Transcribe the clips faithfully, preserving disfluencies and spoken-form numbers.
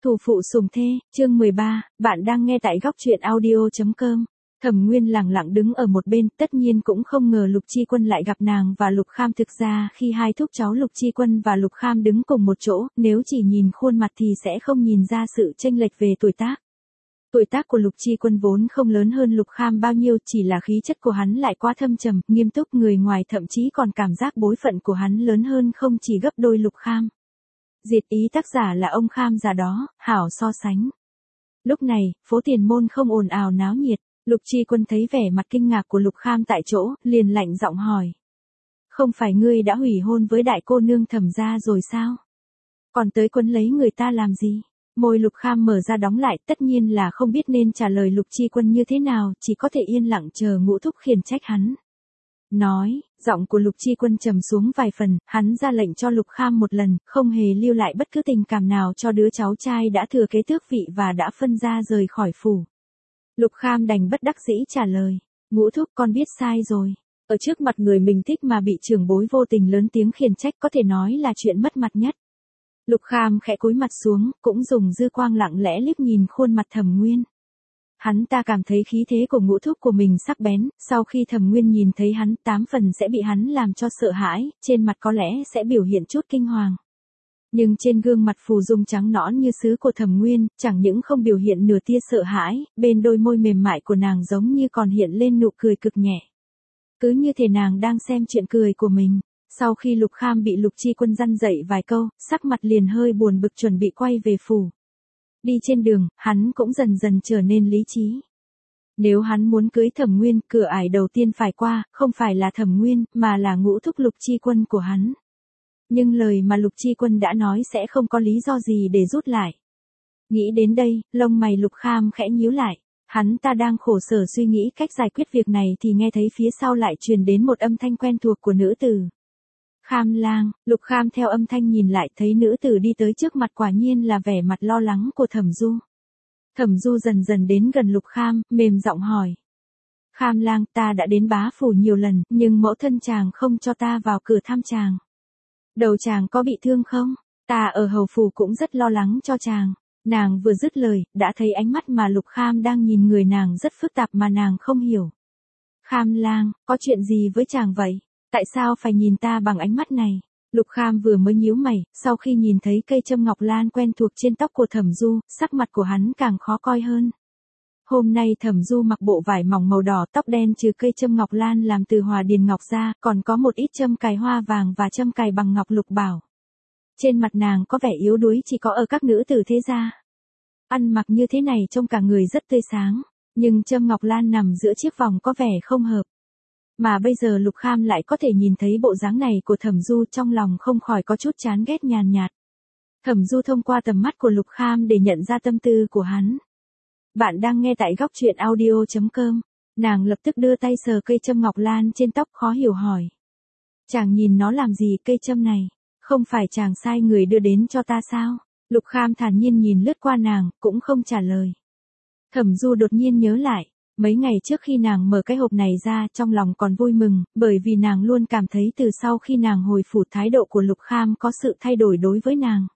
Thủ phụ sủng thê, chương mười ba, bạn đang nghe tại góc truyện audio.com. Thẩm Nguyên lặng lặng đứng ở một bên, tất nhiên cũng không ngờ Lục Chi Quân lại gặp nàng và Lục Kham. Thực ra khi hai thúc cháu Lục Chi Quân và Lục Kham đứng cùng một chỗ, nếu chỉ nhìn khuôn mặt thì sẽ không nhìn ra sự chênh lệch về tuổi tác. Tuổi tác của Lục Chi Quân vốn không lớn hơn Lục Kham bao nhiêu, chỉ là khí chất của hắn lại quá thâm trầm, nghiêm túc, người ngoài thậm chí còn cảm giác bối phận của hắn lớn hơn không chỉ gấp đôi Lục Kham. Diệt ý tác giả là ông Kham già đó, hảo so sánh. Lúc này, phố Tiền Môn không ồn ào náo nhiệt, Lục Chi Quân thấy vẻ mặt kinh ngạc của Lục Kham tại chỗ, liền lạnh giọng hỏi. Không phải ngươi đã hủy hôn với đại cô nương Thẩm gia rồi sao? Còn tới quấn lấy người ta làm gì? Môi Lục Kham mở ra đóng lại, tất nhiên là không biết nên trả lời Lục Chi Quân như thế nào, chỉ có thể yên lặng chờ Ngũ thúc khiển trách hắn. Nói, giọng của Lục Chi Quân trầm xuống vài phần, hắn ra lệnh cho Lục Kham một lần, không hề lưu lại bất cứ tình cảm nào cho đứa cháu trai đã thừa kế tước vị và đã phân ra rời khỏi phủ. Lục Kham đành bất đắc dĩ trả lời, Ngũ thúc con biết sai rồi. Ở trước mặt người mình thích mà bị trưởng bối vô tình lớn tiếng khiển trách có thể nói là chuyện mất mặt nhất. Lục Kham khẽ cúi mặt xuống, cũng dùng dư quang lặng lẽ liếc nhìn khuôn mặt Thẩm Nguyên. Hắn ta cảm thấy khí thế của Ngũ thúc của mình sắc bén, sau khi Thẩm Nguyên nhìn thấy hắn, tám phần sẽ bị hắn làm cho sợ hãi, trên mặt có lẽ sẽ biểu hiện chút kinh hoàng. Nhưng trên gương mặt phù dung trắng nõn như sứ của Thẩm Nguyên, chẳng những không biểu hiện nửa tia sợ hãi, bên đôi môi mềm mại của nàng giống như còn hiện lên nụ cười cực nhẹ. Cứ như thể nàng đang xem chuyện cười của mình. Sau khi Lục Kham bị Lục Chi Quân răn dạy vài câu, sắc mặt liền hơi buồn bực chuẩn bị quay về phủ. Đi trên đường, hắn cũng dần dần trở nên lý trí. Nếu hắn muốn cưới Thẩm Nguyên, cửa ải đầu tiên phải qua, không phải là Thẩm Nguyên, mà là Ngũ thúc Lục Chi Quân của hắn. Nhưng lời mà Lục Chi Quân đã nói sẽ không có lý do gì để rút lại. Nghĩ đến đây, lông mày Lục Kham khẽ nhíu lại. Hắn ta đang khổ sở suy nghĩ cách giải quyết việc này thì nghe thấy phía sau lại truyền đến một âm thanh quen thuộc của nữ tử. Kham lang, Lục Kham theo âm thanh nhìn lại thấy nữ tử đi tới trước mặt, quả nhiên là vẻ mặt lo lắng của Thẩm Du. Thẩm Du dần dần đến gần Lục Kham, mềm giọng hỏi. Kham lang, ta đã đến bá phủ nhiều lần, nhưng mẫu thân chàng không cho ta vào cửa thăm chàng. Đầu chàng có bị thương không? Ta ở hầu phủ cũng rất lo lắng cho chàng. Nàng vừa dứt lời, đã thấy ánh mắt mà Lục Kham đang nhìn người nàng rất phức tạp mà nàng không hiểu. Kham lang, có chuyện gì với chàng vậy? Tại sao phải nhìn ta bằng ánh mắt này? Lục Kham vừa mới nhíu mày, sau khi nhìn thấy cây châm ngọc lan quen thuộc trên tóc của Thẩm Du, sắc mặt của hắn càng khó coi hơn. Hôm nay Thẩm Du mặc bộ vải mỏng màu đỏ, tóc đen, trừ cây châm ngọc lan làm từ hòa điền ngọc ra, còn có một ít châm cài hoa vàng và châm cài bằng ngọc lục bảo. Trên mặt nàng có vẻ yếu đuối chỉ có ở các nữ tử thế gia. Ăn mặc như thế này trông cả người rất tươi sáng, nhưng châm ngọc lan nằm giữa chiếc vòng có vẻ không hợp. Mà bây giờ Lục Kham lại có thể nhìn thấy bộ dáng này của Thẩm Du, trong lòng không khỏi có chút chán ghét nhàn nhạt. Thẩm Du thông qua tầm mắt của Lục Kham để nhận ra tâm tư của hắn. Bạn đang nghe tại góc truyện audio.com. Nàng lập tức đưa tay sờ cây châm ngọc lan trên tóc, khó hiểu hỏi. Chàng nhìn nó làm gì? Cây châm này, không phải chàng sai người đưa đến cho ta sao? Lục Kham thản nhiên nhìn lướt qua nàng, cũng không trả lời. Thẩm Du đột nhiên nhớ lại. Mấy ngày trước khi nàng mở cái hộp này ra, trong lòng còn vui mừng, bởi vì nàng luôn cảm thấy từ sau khi nàng hồi phủ thái độ của Lục Kham có sự thay đổi đối với nàng.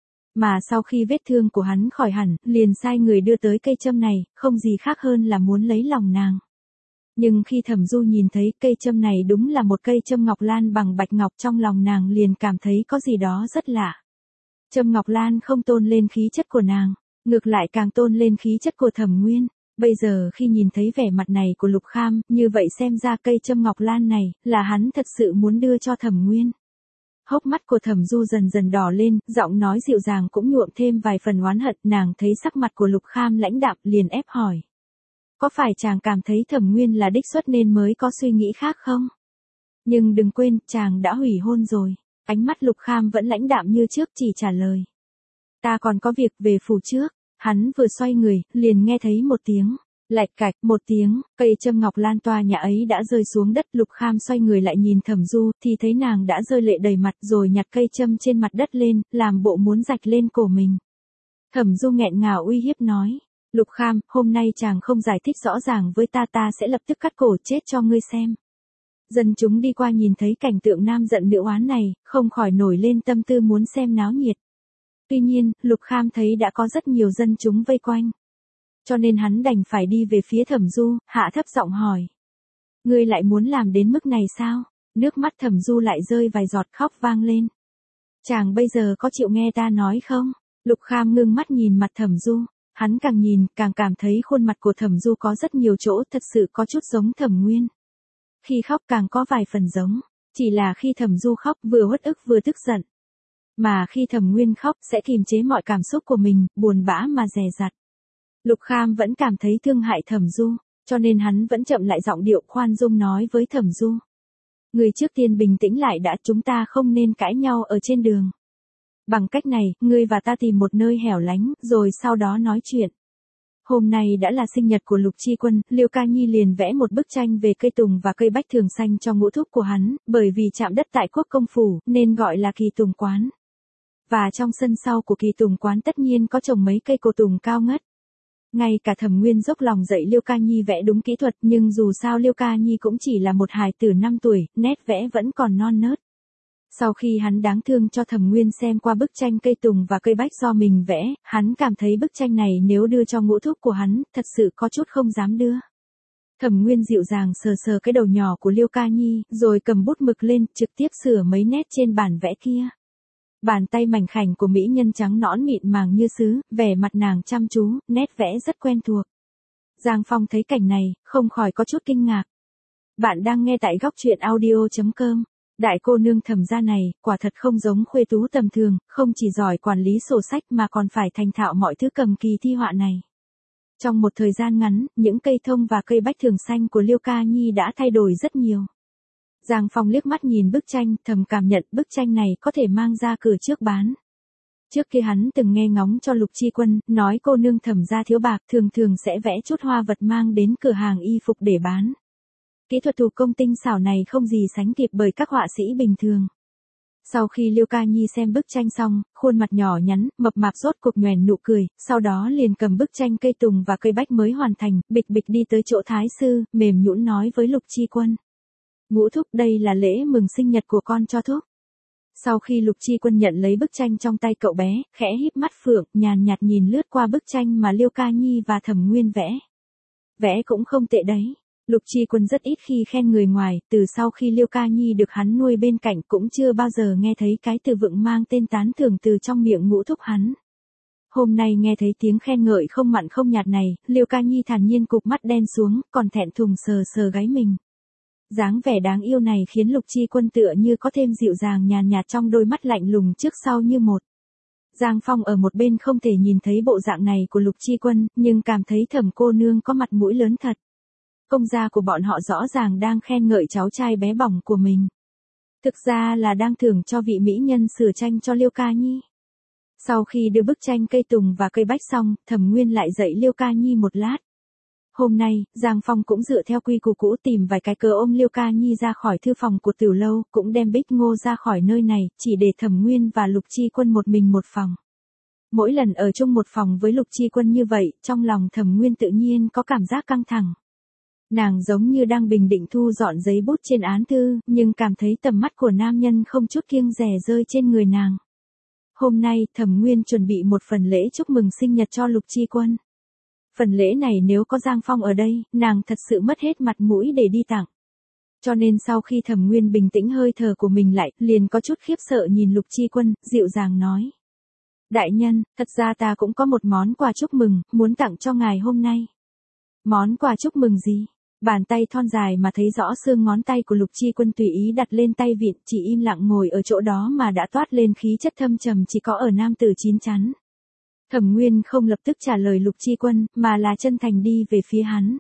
Mà sau khi vết thương của hắn khỏi hẳn, liền sai người đưa tới cây châm này, không gì khác hơn là muốn lấy lòng nàng. Nhưng khi Thẩm Du nhìn thấy cây châm này đúng là một cây châm ngọc lan bằng bạch ngọc, trong lòng nàng liền cảm thấy có gì đó rất lạ. Châm ngọc lan không tôn lên khí chất của nàng, ngược lại càng tôn lên khí chất của Thẩm Nguyên. Bây giờ khi nhìn thấy vẻ mặt này của Lục Kham, như vậy xem ra cây châm ngọc lan này, là hắn thật sự muốn đưa cho Thẩm Nguyên. Hốc mắt của Thẩm Du dần dần đỏ lên, giọng nói dịu dàng cũng nhuộm thêm vài phần oán hận, nàng thấy sắc mặt của Lục Kham lãnh đạm liền ép hỏi. Có phải chàng cảm thấy Thẩm Nguyên là đích xuất nên mới có suy nghĩ khác không? Nhưng đừng quên, chàng đã hủy hôn rồi. Ánh mắt Lục Kham vẫn lãnh đạm như trước, chỉ trả lời. Ta còn có việc, về phủ trước. Hắn vừa xoay người, liền nghe thấy một tiếng, lạch cạch, một tiếng, cây châm ngọc lan tòa nhà ấy đã rơi xuống đất. Lục Kham xoay người lại nhìn Thẩm Du, thì thấy nàng đã rơi lệ đầy mặt rồi nhặt cây châm trên mặt đất lên, làm bộ muốn rạch lên cổ mình. Thẩm Du nghẹn ngào uy hiếp nói, Lục Kham, hôm nay chàng không giải thích rõ ràng với ta, ta sẽ lập tức cắt cổ chết cho ngươi xem. Dân chúng đi qua nhìn thấy cảnh tượng nam giận nữ oán này, không khỏi nổi lên tâm tư muốn xem náo nhiệt. Tuy nhiên, Lục Kham thấy đã có rất nhiều dân chúng vây quanh. Cho nên hắn đành phải đi về phía Thẩm Du, hạ thấp giọng hỏi. Ngươi lại muốn làm đến mức này sao? Nước mắt Thẩm Du lại rơi vài giọt khóc vang lên. Chàng bây giờ có chịu nghe ta nói không? Lục Kham ngưng mắt nhìn mặt Thẩm Du. Hắn càng nhìn, càng cảm thấy khuôn mặt của Thẩm Du có rất nhiều chỗ thật sự có chút giống Thẩm Nguyên. Khi khóc càng có vài phần giống. Chỉ là khi Thẩm Du khóc vừa uất ức vừa tức giận. Mà khi Thẩm Nguyên khóc sẽ kìm chế mọi cảm xúc của mình, buồn bã mà dè dặt. Lục Kham vẫn cảm thấy thương hại Thẩm Du, cho nên hắn vẫn chậm lại giọng điệu khoan dung nói với Thẩm Du. Người trước tiên bình tĩnh lại đã, chúng ta không nên cãi nhau ở trên đường. Bằng cách này, ngươi và ta tìm một nơi hẻo lánh, rồi sau đó nói chuyện. Hôm nay đã là sinh nhật của Lục Chi Quân, Liêu Ca Nhi liền vẽ một bức tranh về cây tùng và cây bách thường xanh cho ngũ thúc của hắn, bởi vì chạm đất tại Quốc Công Phủ, nên gọi là Kỳ Tùng Quán. Và trong sân sau của Kỳ Tùng Quán tất nhiên có trồng mấy cây cổ tùng cao ngất. Ngay cả Thẩm Nguyên dốc lòng dạy Liêu Ca Nhi vẽ đúng kỹ thuật, nhưng dù sao Liêu Ca Nhi cũng chỉ là một hài tử năm tuổi, nét vẽ vẫn còn non nớt. Sau khi hắn đáng thương cho Thẩm Nguyên xem qua bức tranh cây tùng và cây bách do mình vẽ, hắn cảm thấy bức tranh này nếu đưa cho ngũ thúc của hắn, thật sự có chút không dám đưa. Thẩm Nguyên dịu dàng sờ sờ cái đầu nhỏ của Liêu Ca Nhi, rồi cầm bút mực lên, trực tiếp sửa mấy nét trên bản vẽ kia. Bàn tay mảnh khảnh của mỹ nhân trắng nõn mịn màng như sứ, vẻ mặt nàng chăm chú, nét vẽ rất quen thuộc. Giang Phong thấy cảnh này, không khỏi có chút kinh ngạc. Bạn đang nghe tại góc truyện audio chấm com. Đại cô nương Thẩm gia này, quả thật không giống khuê tú tầm thường, không chỉ giỏi quản lý sổ sách mà còn phải thành thạo mọi thứ cầm kỳ thi họa này. Trong một thời gian ngắn, những cây thông và cây bách thường xanh của Liêu Ca Nhi đã thay đổi rất nhiều. Giang Phong liếc mắt nhìn bức tranh, thầm cảm nhận bức tranh này có thể mang ra cửa trước bán. Trước kia hắn từng nghe ngóng cho Lục Chi Quân, nói cô nương Thẩm gia thiếu bạc thường thường sẽ vẽ chút hoa vật mang đến cửa hàng y phục để bán. Kỹ thuật thủ công tinh xảo này không gì sánh kịp bởi các họa sĩ bình thường. Sau khi Liêu Ca Nhi xem bức tranh xong, khuôn mặt nhỏ nhắn, mập mạp rốt cuộc nhoẻn nụ cười, sau đó liền cầm bức tranh cây tùng và cây bách mới hoàn thành, bịch bịch đi tới chỗ thái sư, mềm nhũn nói với Lục Chi Quân. Ngũ thúc, đây là lễ mừng sinh nhật của con cho thúc. Sau khi Lục Chi Quân nhận lấy bức tranh trong tay cậu bé, khẽ híp mắt phượng, nhàn nhạt nhìn lướt qua bức tranh mà Liêu Ca Nhi và Thẩm Nguyên vẽ. Vẽ cũng không tệ đấy. Lục Chi Quân rất ít khi khen người ngoài, từ sau khi Liêu Ca Nhi được hắn nuôi bên cạnh cũng chưa bao giờ nghe thấy cái từ vựng mang tên tán thưởng từ trong miệng ngũ thúc hắn. Hôm nay nghe thấy tiếng khen ngợi không mặn không nhạt này, Liêu Ca Nhi thản nhiên cụp mắt đen xuống, còn thẹn thùng sờ sờ gáy mình. Dáng vẻ đáng yêu này khiến Lục Chi Quân tựa như có thêm dịu dàng nhàn nhạt trong đôi mắt lạnh lùng trước sau như một. Giang Phong ở một bên không thể nhìn thấy bộ dạng này của Lục Chi Quân, nhưng cảm thấy Thẩm cô nương có mặt mũi lớn thật. Công gia của bọn họ rõ ràng đang khen ngợi cháu trai bé bỏng của mình. Thực ra là đang thưởng cho vị mỹ nhân sửa tranh cho Liêu Ca Nhi. Sau khi đưa bức tranh cây tùng và cây bách xong, Thẩm Nguyên lại dạy Liêu Ca Nhi một lát. Hôm nay, Giang Phong cũng dựa theo quy củ cũ tìm vài cái cớ ôm Liêu Ca Nhi ra khỏi thư phòng của Tiểu Lâu, cũng đem Bích Ngô ra khỏi nơi này, chỉ để Thẩm Nguyên và Lục Chi Quân một mình một phòng. Mỗi lần ở chung một phòng với Lục Chi Quân như vậy, trong lòng Thẩm Nguyên tự nhiên có cảm giác căng thẳng. Nàng giống như đang bình định thu dọn giấy bút trên án thư, nhưng cảm thấy tầm mắt của nam nhân không chút kiêng dè rơi trên người nàng. Hôm nay, Thẩm Nguyên chuẩn bị một phần lễ chúc mừng sinh nhật cho Lục Chi Quân. Phần lễ này nếu có Giang Phong ở đây, nàng thật sự mất hết mặt mũi để đi tặng. Cho nên sau khi Thẩm Nguyên bình tĩnh hơi thở của mình lại, liền có chút khiếp sợ nhìn Lục Chi Quân, dịu dàng nói. Đại nhân, thật ra ta cũng có một món quà chúc mừng, muốn tặng cho ngài hôm nay. Món quà chúc mừng gì? Bàn tay thon dài mà thấy rõ xương ngón tay của Lục Chi Quân tùy ý đặt lên tay vịn, chỉ im lặng ngồi ở chỗ đó mà đã toát lên khí chất thâm trầm chỉ có ở nam tử chín chắn. Thẩm Nguyên không lập tức trả lời Lục Chi Quân, mà là chân thành đi về phía hắn.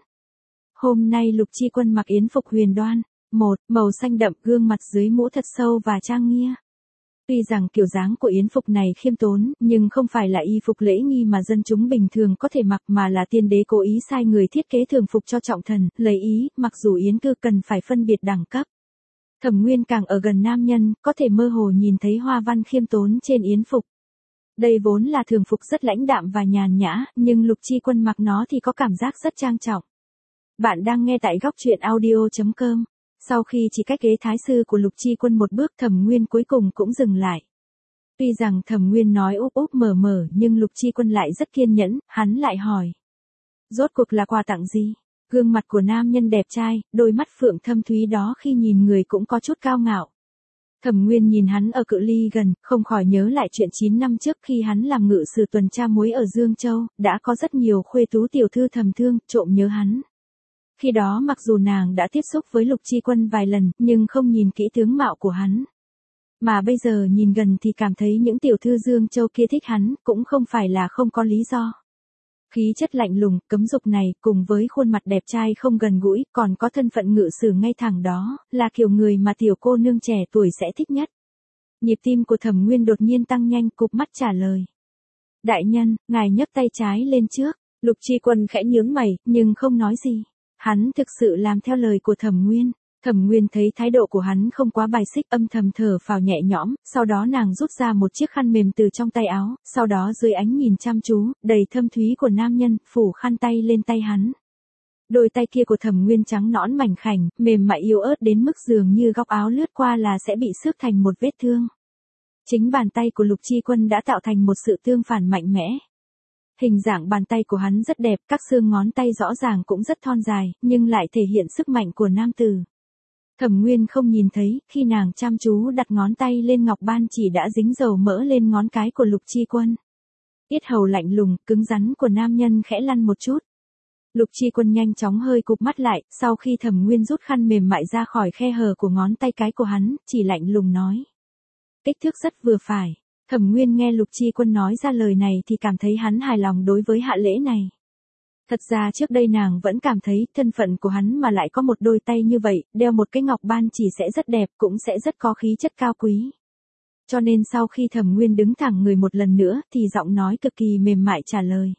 Hôm nay Lục Chi Quân mặc yến phục huyền đoan, một, màu xanh đậm, gương mặt dưới mũ thật sâu và trang nghiêm. Tuy rằng kiểu dáng của yến phục này khiêm tốn, nhưng không phải là y phục lễ nghi mà dân chúng bình thường có thể mặc mà là tiên đế cố ý sai người thiết kế thường phục cho trọng thần, lấy ý, mặc dù yến cư cần phải phân biệt đẳng cấp. Thẩm Nguyên càng ở gần nam nhân, có thể mơ hồ nhìn thấy hoa văn khiêm tốn trên yến phục. Đây vốn là thường phục rất lãnh đạm và nhàn nhã, nhưng Lục Chi Quân mặc nó thì có cảm giác rất trang trọng. Bạn đang nghe tại góc truyện audio chấm com. Sau khi chỉ cách ghế thái sư của Lục Chi Quân một bước, Thẩm Nguyên cuối cùng cũng dừng lại. Tuy rằng Thẩm Nguyên nói úp úp mở mở nhưng Lục Chi Quân lại rất kiên nhẫn, hắn lại hỏi. Rốt cuộc là quà tặng gì? Gương mặt của nam nhân đẹp trai, đôi mắt phượng thâm thúy đó khi nhìn người cũng có chút cao ngạo. Thẩm Nguyên nhìn hắn ở cự ly gần, không khỏi nhớ lại chuyện chín năm trước khi hắn làm ngự sử tuần tra muối ở Dương Châu, đã có rất nhiều khuê tú tiểu thư thầm thương, trộm nhớ hắn. Khi đó mặc dù nàng đã tiếp xúc với Lục Chi Quân vài lần, nhưng không nhìn kỹ tướng mạo của hắn. Mà bây giờ nhìn gần thì cảm thấy những tiểu thư Dương Châu kia thích hắn, cũng không phải là không có lý do. Khí chất lạnh lùng, cấm dục này, cùng với khuôn mặt đẹp trai không gần gũi, còn có thân phận ngự sử ngay thẳng đó, là kiểu người mà tiểu cô nương trẻ tuổi sẽ thích nhất. Nhịp tim của Thẩm Nguyên đột nhiên tăng nhanh, cụp mắt trả lời. Đại nhân, ngài nhấc tay trái lên trước. Lục Chi Quân khẽ nhướng mày, nhưng không nói gì. Hắn thực sự làm theo lời của Thẩm Nguyên. Thẩm Nguyên thấy thái độ của hắn không quá bài xích, âm thầm thở phào nhẹ nhõm, sau đó nàng rút ra một chiếc khăn mềm từ trong tay áo, sau đó dưới ánh nhìn chăm chú, đầy thâm thúy của nam nhân, phủ khăn tay lên tay hắn. Đôi tay kia của Thẩm Nguyên trắng nõn mảnh khảnh, mềm mại yếu ớt đến mức dường như góc áo lướt qua là sẽ bị xước thành một vết thương. Chính bàn tay của Lục Chi Quân đã tạo thành một sự tương phản mạnh mẽ. Hình dạng bàn tay của hắn rất đẹp, các xương ngón tay rõ ràng cũng rất thon dài, nhưng lại thể hiện sức mạnh của nam tử. Thẩm Nguyên không nhìn thấy, khi nàng chăm chú đặt ngón tay lên ngọc ban chỉ đã dính dầu mỡ lên ngón cái của Lục Chi Quân. Yết hầu lạnh lùng, cứng rắn của nam nhân khẽ lăn một chút. Lục Chi Quân nhanh chóng hơi cụp mắt lại, sau khi Thẩm Nguyên rút khăn mềm mại ra khỏi khe hở của ngón tay cái của hắn, chỉ lạnh lùng nói. Kích thước rất vừa phải. Thẩm Nguyên nghe Lục Chi Quân nói ra lời này thì cảm thấy hắn hài lòng đối với hạ lễ này. Thật ra trước đây nàng vẫn cảm thấy thân phận của hắn mà lại có một đôi tay như vậy, đeo một cái ngọc ban chỉ sẽ rất đẹp, cũng sẽ rất có khí chất cao quý. Cho nên sau khi Thẩm Nguyên đứng thẳng người một lần nữa thì giọng nói cực kỳ mềm mại trả lời.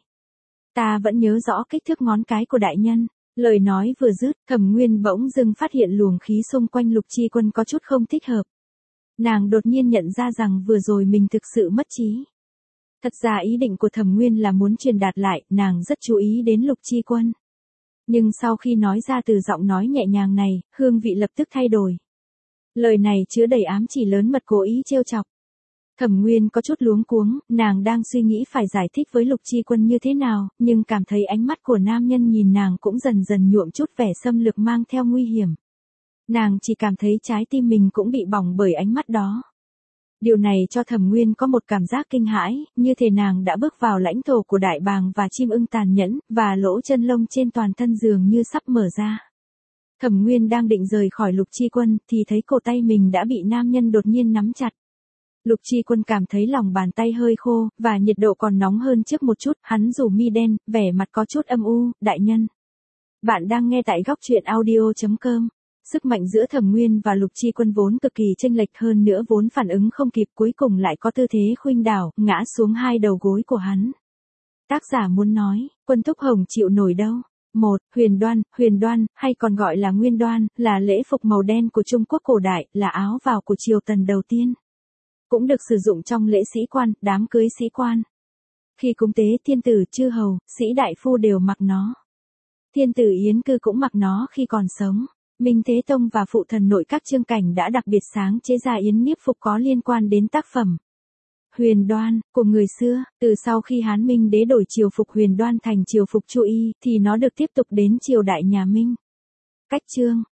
Ta vẫn nhớ rõ kích thước ngón cái của đại nhân. Lời nói vừa dứt, Thẩm Nguyên bỗng dưng phát hiện luồng khí xung quanh Lục Chi Quân có chút không thích hợp. Nàng đột nhiên nhận ra rằng vừa rồi mình thực sự mất trí. Thật ra ý định của Thẩm Nguyên là muốn truyền đạt lại, nàng rất chú ý đến Lục Chi Quân. Nhưng sau khi nói ra từ giọng nói nhẹ nhàng này, hương vị lập tức thay đổi. Lời này chứa đầy ám chỉ lớn mật cố ý trêu chọc. Thẩm Nguyên có chút luống cuống, nàng đang suy nghĩ phải giải thích với Lục Chi Quân như thế nào, nhưng cảm thấy ánh mắt của nam nhân nhìn nàng cũng dần dần nhuộm chút vẻ xâm lược mang theo nguy hiểm. Nàng chỉ cảm thấy trái tim mình cũng bị bỏng bởi ánh mắt đó. Điều này cho Thẩm Nguyên có một cảm giác kinh hãi, như thể nàng đã bước vào lãnh thổ của đại bàng và chim ưng tàn nhẫn, và lỗ chân lông trên toàn thân dường như sắp mở ra. Thẩm Nguyên đang định rời khỏi Lục Chi Quân, thì thấy cổ tay mình đã bị nam nhân đột nhiên nắm chặt. Lục Chi Quân cảm thấy lòng bàn tay hơi khô, và nhiệt độ còn nóng hơn trước một chút, hắn rủ mi đen, vẻ mặt có chút âm u, đại nhân. Bạn đang nghe tại góc truyện audio chấm com. Sức mạnh giữa Thẩm Nguyên và Lục Chi Quân vốn cực kỳ chênh lệch, hơn nữa vốn phản ứng không kịp, cuối cùng lại có tư thế khuynh đảo, ngã xuống hai đầu gối của hắn. Tác giả muốn nói, Quân Thúc Hồng chịu nổi đâu. một. Huyền đoan, huyền đoan, hay còn gọi là nguyên đoan, là lễ phục màu đen của Trung Quốc cổ đại, là áo vào của triều Tần đầu tiên. Cũng được sử dụng trong lễ sĩ quan, đám cưới sĩ quan. Khi cúng tế thiên tử, chư hầu, sĩ đại phu đều mặc nó. Thiên tử Yến Cư cũng mặc nó khi còn sống. Minh Thế Tông và phụ thần nội các Trương Cảnh đã đặc biệt sáng chế ra yến niếp phục có liên quan đến tác phẩm huyền đoan của người xưa. Từ sau khi Hán Minh đế đổi triều phục huyền đoan thành triều phục Chu Y, thì nó được tiếp tục đến triều đại nhà Minh. Cách chương,